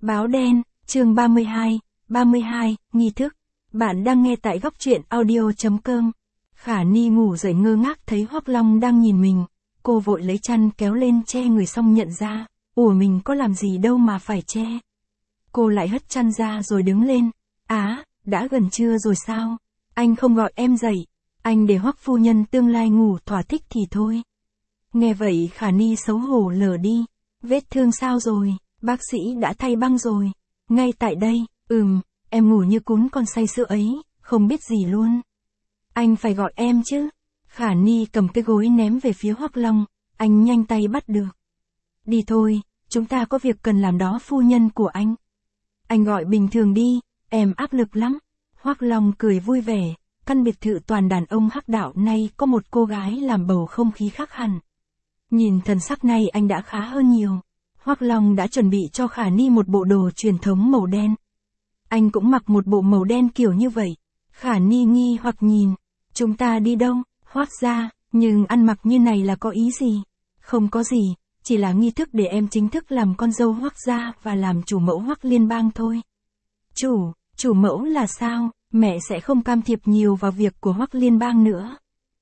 Báo đen, chương 32, nghi thức. Bạn đang nghe tại góc truyện audio.com. Khả Ni ngủ dậy ngơ ngác thấy Hoắc Long đang nhìn mình, cô vội lấy chăn kéo lên che người xong nhận ra, mình có làm gì đâu mà phải che. Cô lại hất chăn ra rồi đứng lên, đã gần trưa rồi sao, anh không gọi em dậy, anh để Hoắc phu nhân tương lai ngủ thỏa thích thì thôi. Nghe vậy Khả Ni xấu hổ lờ đi, vết thương sao rồi, bác sĩ đã thay băng rồi, ngay tại đây, em ngủ như cún con say sữa ấy, không biết gì luôn. Anh phải gọi em chứ. Khả Ni cầm cái gối ném về phía Hoắc Long, anh nhanh tay bắt được. Đi thôi, chúng ta có việc cần làm đó phu nhân của anh. Anh gọi bình thường đi, em áp lực lắm. Hoắc Long cười vui vẻ, căn biệt thự toàn đàn ông Hắc Đạo nay có một cô gái làm bầu không khí khác hẳn. Nhìn thần sắc này anh đã khá hơn nhiều. Hoắc Long đã chuẩn bị cho Khả Ni một bộ đồ truyền thống màu đen. Anh cũng mặc một bộ màu đen kiểu như vậy. Khả Ni nghi hoặc nhìn, chúng ta đi đâu, Hoắc gia, nhưng ăn mặc như này là có ý gì? Không có gì, chỉ là nghi thức để em chính thức làm con dâu Hoắc gia và làm chủ mẫu Hoắc liên bang thôi. Chủ mẫu là sao? Mẹ sẽ không can thiệp nhiều vào việc của Hoắc liên bang nữa.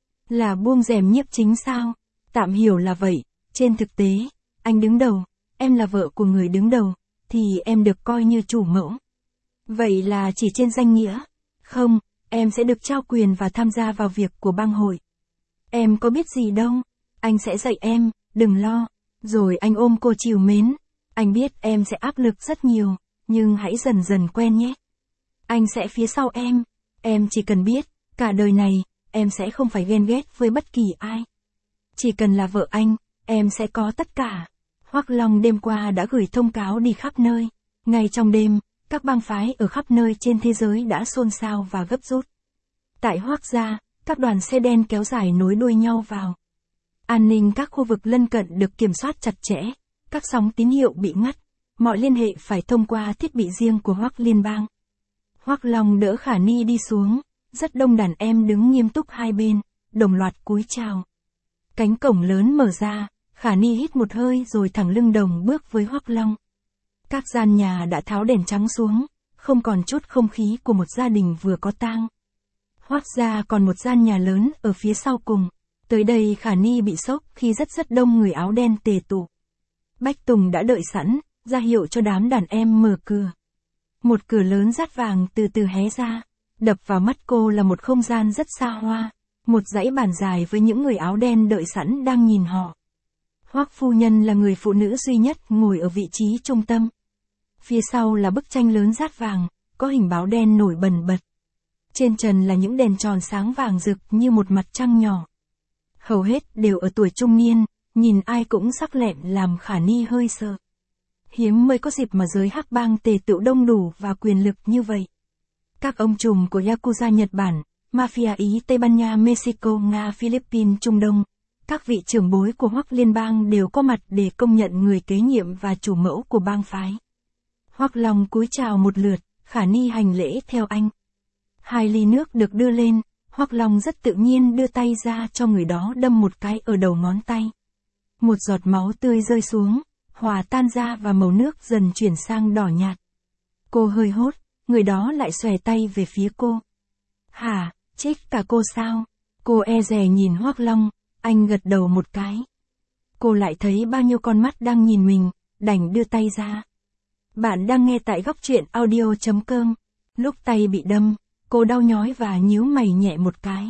Là buông rèm nhiếp chính sao? Tạm hiểu là vậy, trên thực tế, anh đứng đầu, em là vợ của người đứng đầu, thì em được coi như chủ mẫu. Vậy là chỉ trên danh nghĩa. Không, em sẽ được trao quyền và tham gia vào việc của bang hội. Em có biết gì đâu, anh sẽ dạy em, đừng lo. Rồi anh ôm cô trìu mến. Anh biết em sẽ áp lực rất nhiều, nhưng hãy dần dần quen nhé. Anh sẽ phía sau em chỉ cần biết, cả đời này, em sẽ không phải ghen ghét với bất kỳ ai. Chỉ cần là vợ anh, em sẽ có tất cả. Hoắc Long đêm qua đã gửi thông cáo đi khắp nơi. Ngay trong đêm, các bang phái ở khắp nơi trên thế giới đã xôn xao và gấp rút. Tại Hoắc gia, các đoàn xe đen kéo dài nối đuôi nhau vào. An ninh các khu vực lân cận được kiểm soát chặt chẽ, các sóng tín hiệu bị ngắt, mọi liên hệ phải thông qua thiết bị riêng của Hoắc liên bang. Hoắc Long đỡ Khả Ni đi xuống, rất đông đàn em đứng nghiêm túc hai bên, đồng loạt cúi chào. Cánh cổng lớn mở ra, Khả Ni hít một hơi rồi thẳng lưng đồng bước với Hoắc Long. Các gian nhà đã tháo đèn trắng xuống, không còn chút không khí của một gia đình vừa có tang. Hoắc gia còn một gian nhà lớn ở phía sau cùng. Tới đây Khả Ni bị sốc khi rất đông người áo đen tề tụ. Bách Tùng đã đợi sẵn, ra hiệu cho đám đàn em mở cửa. Một cửa lớn dát vàng từ từ hé ra, đập vào mắt cô là một không gian rất xa hoa, một dãy bàn dài với những người áo đen đợi sẵn đang nhìn họ. Hoắc phu nhân là người phụ nữ duy nhất ngồi ở vị trí trung tâm. Phía sau là bức tranh lớn dát vàng, có hình báo đen nổi bần bật. Trên trần là những đèn tròn sáng vàng rực như một mặt trăng nhỏ. Hầu hết đều ở tuổi trung niên, nhìn ai cũng sắc lẹm làm Khả Ni hơi sợ. Hiếm mới có dịp mà giới hắc bang tề tựu đông đủ và quyền lực như vậy. Các ông trùm của Yakuza Nhật Bản, Mafia Ý Tây Ban Nha Mexico Nga Philippines Trung Đông, các vị trưởng bối của Hoắc liên bang đều có mặt để công nhận người kế nhiệm và chủ mẫu của bang phái. Hoắc Long cúi chào một lượt, Khả Ni hành lễ theo anh. 2 ly nước được đưa lên, Hoắc Long rất tự nhiên đưa tay ra cho người đó đâm một cái ở đầu ngón tay. Một giọt máu tươi rơi xuống, hòa tan ra và màu nước dần chuyển sang đỏ nhạt. Cô hơi hốt, người đó lại xòe tay về phía cô. Hả, chết cả cô sao? Cô e dè nhìn Hoắc Long, anh gật đầu một cái. Cô lại thấy bao nhiêu con mắt đang nhìn mình, đành đưa tay ra. Bạn đang nghe tại góc truyện audio.com. Lúc tay bị đâm, cô đau nhói và nhíu mày nhẹ một cái.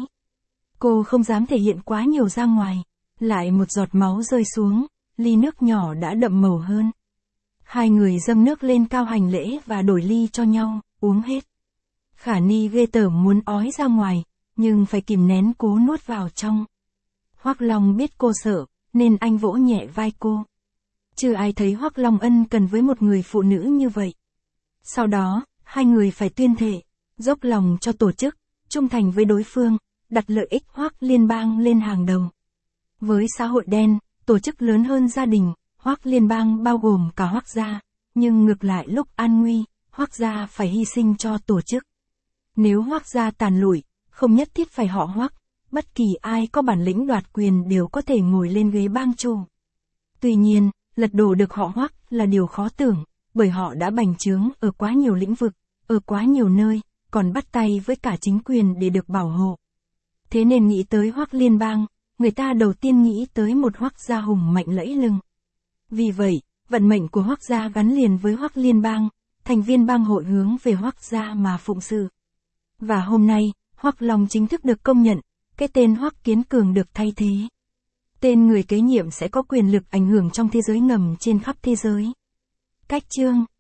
Cô không dám thể hiện quá nhiều ra ngoài. Lại một giọt máu rơi xuống, ly nước nhỏ đã đậm màu hơn. Hai người dâng nước lên cao hành lễ và đổi ly cho nhau, uống hết. Khả Ni ghê tởm muốn ói ra ngoài, nhưng phải kìm nén cố nuốt vào trong. Hoắc Long biết cô sợ, nên anh vỗ nhẹ vai cô. Chưa ai thấy Hoắc Long ân cần với một người phụ nữ như vậy. Sau đó, hai người phải tuyên thệ, dốc lòng cho tổ chức, trung thành với đối phương, đặt lợi ích Hoắc liên bang lên hàng đầu. Với xã hội đen, tổ chức lớn hơn gia đình, Hoắc liên bang bao gồm cả Hoắc gia, nhưng ngược lại lúc an nguy, Hoắc gia phải hy sinh cho tổ chức. Nếu Hoắc gia tàn lụi, không nhất thiết phải họ Hoắc, bất kỳ ai có bản lĩnh đoạt quyền đều có thể ngồi lên ghế bang chủ. Tuy nhiên, lật đổ được họ Hoắc là điều khó tưởng, bởi họ đã bành trướng ở quá nhiều lĩnh vực, ở quá nhiều nơi, còn bắt tay với cả chính quyền để được bảo hộ. Thế nên nghĩ tới Hoắc Liên bang, người ta đầu tiên nghĩ tới một Hoắc gia hùng mạnh lẫy lừng. Vì vậy, vận mệnh của Hoắc gia gắn liền với Hoắc Liên bang, thành viên bang hội hướng về Hoắc gia mà phụng sự. Và hôm nay, Hoắc Long chính thức được công nhận, cái tên Hoắc Kiến Cường được thay thế. Tên người kế nhiệm sẽ có quyền lực ảnh hưởng trong thế giới ngầm trên khắp thế giới. Cách chương